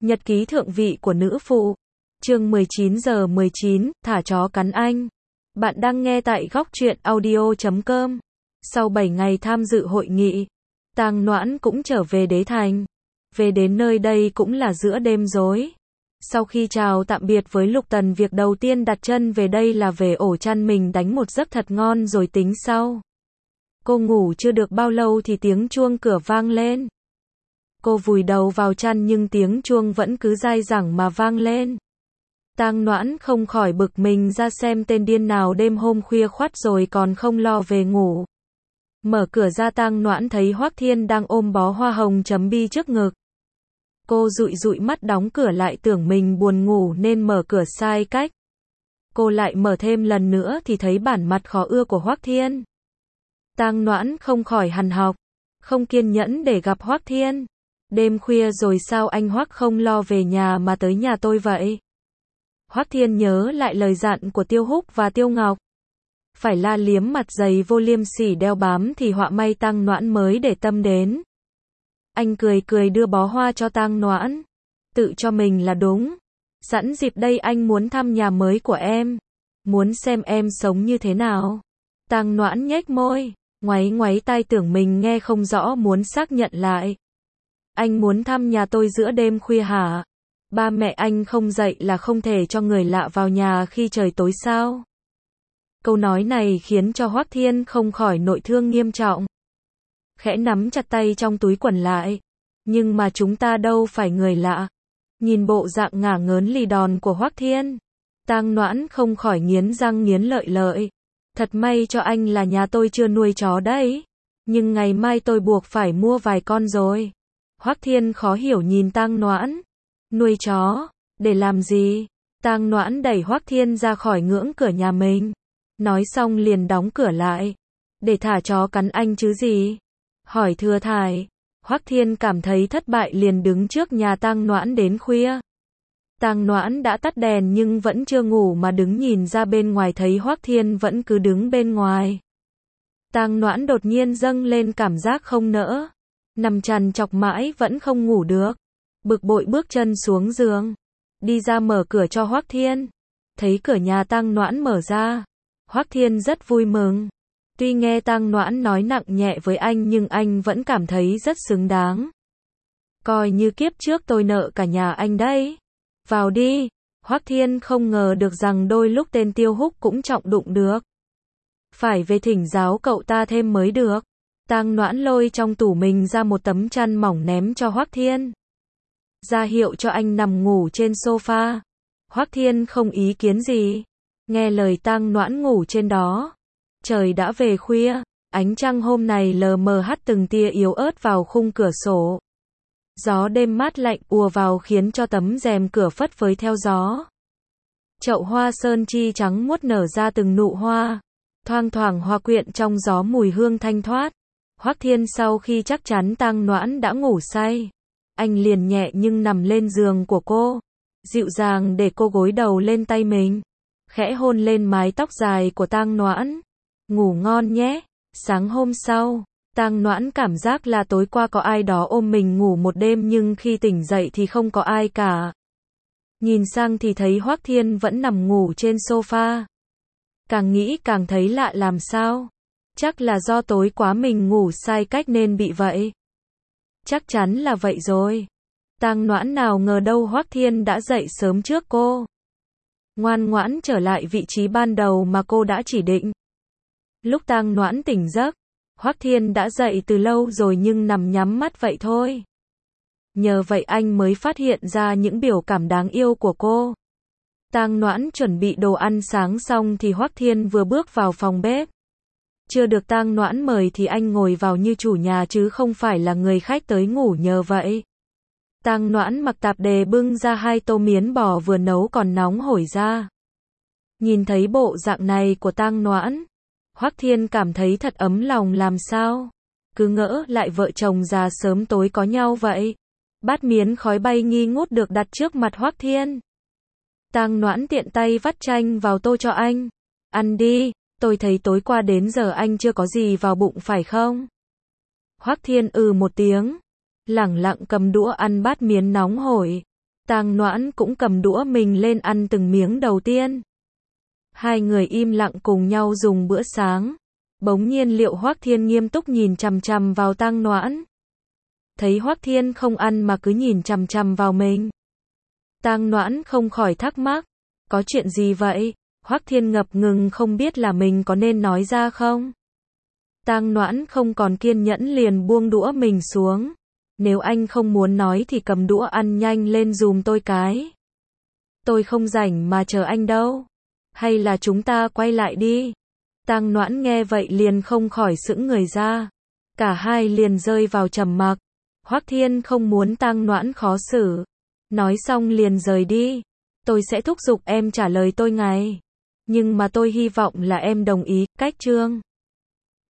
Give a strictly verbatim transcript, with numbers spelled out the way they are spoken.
Nhật ký thượng vị của nữ phụ. Chương mười chín giờ mười chín, thả chó cắn anh. Bạn đang nghe tại góc truyện audio chấm com. Sau bảy ngày tham dự hội nghị, Tang Noãn cũng trở về Đế Thành. Về đến nơi đây cũng là giữa đêm rối. Sau khi chào tạm biệt với Lục Tần, việc đầu tiên đặt chân về đây là về ổ chăn mình đánh một giấc thật ngon rồi tính sau. Cô ngủ chưa được bao lâu thì tiếng chuông cửa vang lên. Cô vùi đầu vào chăn nhưng tiếng chuông vẫn cứ dai dẳng mà vang lên. Tang Noãn không khỏi bực mình ra xem tên điên nào đêm hôm khuya khoắt rồi còn không lo về ngủ. Mở cửa ra, Tang Noãn thấy Hoắc Thiên đang ôm bó hoa hồng chấm bi trước ngực. Cô dụi dụi mắt đóng cửa lại, tưởng mình buồn ngủ nên mở cửa sai cách. Cô lại mở thêm lần nữa thì thấy bản mặt khó ưa của Hoắc Thiên. Tang Noãn không khỏi hằn học, không kiên nhẫn để gặp Hoắc Thiên. Đêm khuya rồi sao anh Hoắc không lo về nhà mà tới nhà tôi vậy? Hoắc Thiên nhớ lại lời dặn của Tiêu Húc và Tiêu Ngọc. Phải la liếm mặt dày vô liêm sỉ đeo bám thì họa may Tang Noãn mới để tâm đến. Anh cười cười đưa bó hoa cho Tang Noãn. Tự cho mình là đúng. Sẵn dịp đây anh muốn thăm nhà mới của em. Muốn xem em sống như thế nào. Tang Noãn nhếch môi, ngoáy ngoáy tai tưởng mình nghe không rõ muốn xác nhận lại. Anh muốn thăm nhà tôi giữa đêm khuya hả? Ba mẹ anh không dạy là không thể cho người lạ vào nhà khi trời tối sao? Câu nói này khiến cho Hoắc Thiên không khỏi nội thương nghiêm trọng. Khẽ nắm chặt tay trong túi quần lại. Nhưng mà chúng ta đâu phải người lạ. Nhìn bộ dạng ngả ngớn lì đòn của Hoắc Thiên, Tang Noãn không khỏi nghiến răng nghiến lợi lợi. Thật may cho anh là nhà tôi chưa nuôi chó đấy. Nhưng ngày mai tôi buộc phải mua vài con rồi. Hoắc Thiên khó hiểu nhìn Tang Noãn. Nuôi chó? Để làm gì? Tang Noãn đẩy Hoắc Thiên ra khỏi ngưỡng cửa nhà mình. Nói xong liền đóng cửa lại. Để thả chó cắn anh chứ gì? Hỏi thừa thải. Hoắc Thiên cảm thấy thất bại liền đứng trước nhà Tang Noãn đến khuya. Tang Noãn đã tắt đèn nhưng vẫn chưa ngủ mà đứng nhìn ra bên ngoài, thấy Hoắc Thiên vẫn cứ đứng bên ngoài. Tang Noãn đột nhiên dâng lên cảm giác không nỡ. Nằm trằn trọc mãi vẫn không ngủ được. Bực bội bước chân xuống giường. Đi ra mở cửa cho Hoắc Thiên. Thấy cửa nhà Tang Noãn mở ra. Hoắc Thiên rất vui mừng. Tuy nghe Tang Noãn nói nặng nhẹ với anh nhưng anh vẫn cảm thấy rất xứng đáng. Coi như kiếp trước tôi nợ cả nhà anh đấy. Vào đi. Hoắc Thiên không ngờ được rằng đôi lúc tên Tiêu Húc cũng trọng đụng được. Phải về thỉnh giáo cậu ta thêm mới được. Tang Noãn lôi trong tủ mình ra một tấm chăn mỏng ném cho Hoắc Thiên. Ra hiệu cho anh nằm ngủ trên sofa. Hoắc Thiên không ý kiến gì. Nghe lời Tang Noãn ngủ trên đó. Trời đã về khuya, ánh trăng hôm này lờ mờ hắt từng tia yếu ớt vào khung cửa sổ. Gió đêm mát lạnh ùa vào khiến cho tấm rèm cửa phất phới theo gió. Chậu hoa sơn chi trắng muốt nở ra từng nụ hoa. Thoang thoảng hoa quyện trong gió mùi hương thanh thoát. Hoắc Thiên sau khi chắc chắn Tang Noãn đã ngủ say, anh liền nhẹ nhưng nằm lên giường của cô, dịu dàng để cô gối đầu lên tay mình, khẽ hôn lên mái tóc dài của Tang Noãn. Ngủ ngon nhé. Sáng hôm sau, Tang Noãn cảm giác là tối qua có ai đó ôm mình ngủ một đêm nhưng khi tỉnh dậy thì không có ai cả. Nhìn sang thì thấy Hoắc Thiên vẫn nằm ngủ trên sofa. Càng nghĩ càng thấy lạ làm sao. Chắc là do tối quá mình ngủ sai cách nên bị vậy. Chắc chắn là vậy rồi. Tang Noãn nào ngờ đâu Hoắc Thiên đã dậy sớm trước cô. Ngoan ngoãn trở lại vị trí ban đầu mà cô đã chỉ định. Lúc Tang Noãn tỉnh giấc, Hoắc Thiên đã dậy từ lâu rồi nhưng nằm nhắm mắt vậy thôi. Nhờ vậy anh mới phát hiện ra những biểu cảm đáng yêu của cô. Tang Noãn chuẩn bị đồ ăn sáng xong thì Hoắc Thiên vừa bước vào phòng bếp. Chưa được Tang Noãn mời thì anh ngồi vào như chủ nhà chứ không phải là người khách tới ngủ nhờ vậy. Tang Noãn mặc tạp dề bưng ra hai tô miến bò vừa nấu còn nóng hổi ra. Nhìn thấy bộ dạng này của Tang Noãn, Hoắc Thiên cảm thấy thật ấm lòng làm sao. Cứ ngỡ lại vợ chồng già sớm tối có nhau vậy. Bát miến khói bay nghi ngút được đặt trước mặt Hoắc Thiên. Tang Noãn tiện tay vắt chanh vào tô cho anh. Ăn đi, tôi thấy tối qua đến giờ anh chưa có gì vào bụng phải không? Hoắc Thiên ừ một tiếng, lẳng lặng cầm đũa ăn bát miến nóng hổi. Tang Noãn cũng cầm đũa mình lên ăn từng miếng đầu tiên. Hai người im lặng cùng nhau dùng bữa sáng. Bỗng nhiên Liệu Hoắc Thiên nghiêm túc nhìn chằm chằm vào Tang Noãn. Thấy Hoắc Thiên không ăn mà cứ nhìn chằm chằm vào mình. Tang Noãn không khỏi thắc mắc, có chuyện gì vậy? Hoắc Thiên ngập ngừng không biết là mình có nên nói ra không. Tang Noãn không còn kiên nhẫn liền buông đũa mình xuống. Nếu anh không muốn nói thì cầm đũa ăn nhanh lên dùm tôi cái. Tôi không rảnh mà chờ anh đâu. Hay là chúng ta quay lại đi. Tang Noãn nghe vậy liền không khỏi sững người ra. Cả hai liền rơi vào trầm mặc. Hoắc Thiên không muốn Tang Noãn khó xử. Nói xong liền rời đi. Tôi sẽ thúc giục em trả lời tôi ngay. Nhưng mà tôi hy vọng là em đồng ý, cách chương.